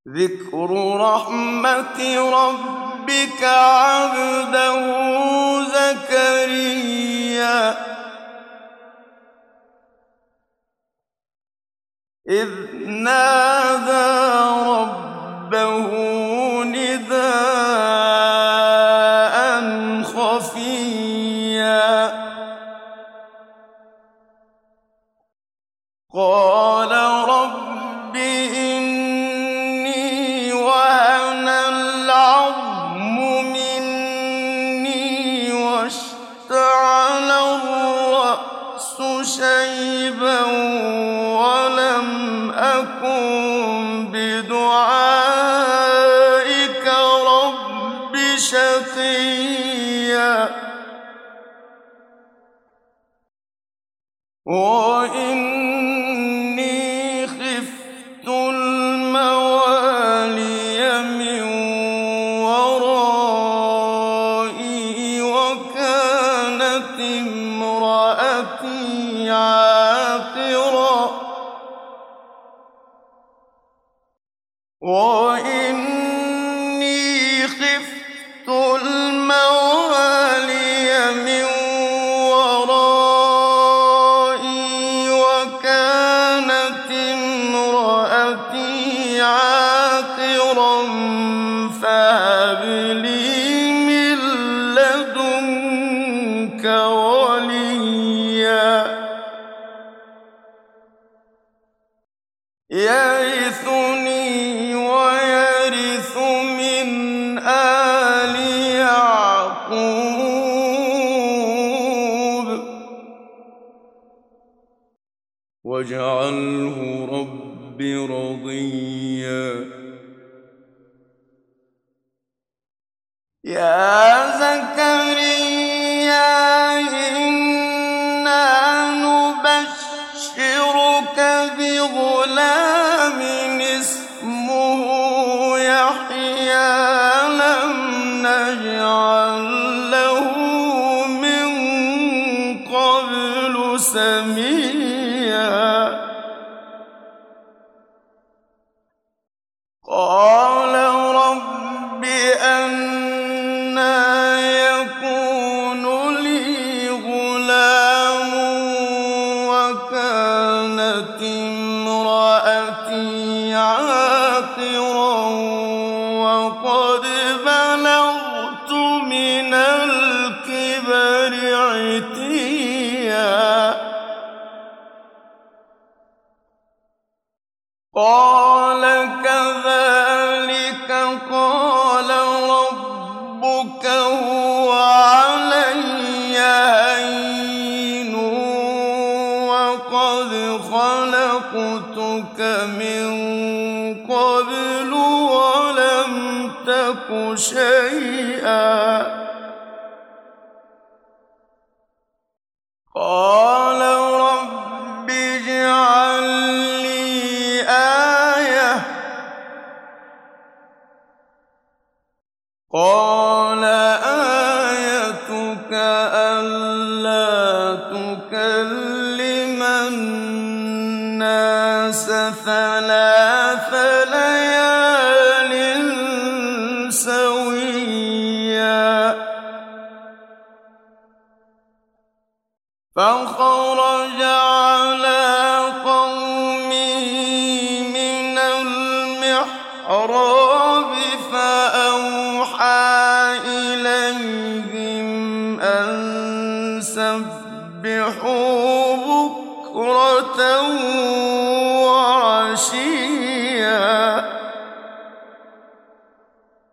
ذكر رحمة ربك عبده زكريا إذ نادى ربه نداء خفيا قال رب إني وهن العظم مني واشتعل الرأس شيبا ولم أكن بدعائك رب شقيا وإني خفت الموالي من ورائي وكانت امرأتي عاقرا وإني خفت الموالي من ورائي وكانت امرأتي عاقرا فهب لي من لدنك وليا يرثني ويرث من آل يعقوب واجعله رب رضيا يا زكريا إنا نبشرك بغلام اسمه يحيى لم نجعل له من قبل سميا قال رب أنى يكون لي غلام وكانت امرأتي عاقرا وقد بلغت من الكبر عتيا قال كذلك قال ربك هو علي هين وقد خلقتك من قبل ولم تك شيئا قال رب اجعل لي آية قال آيتك ألا تكلم الناس ثلاث ليال سويا فخرج على قومه من المحراب فأوحى إليهم أن سبحوا بكرة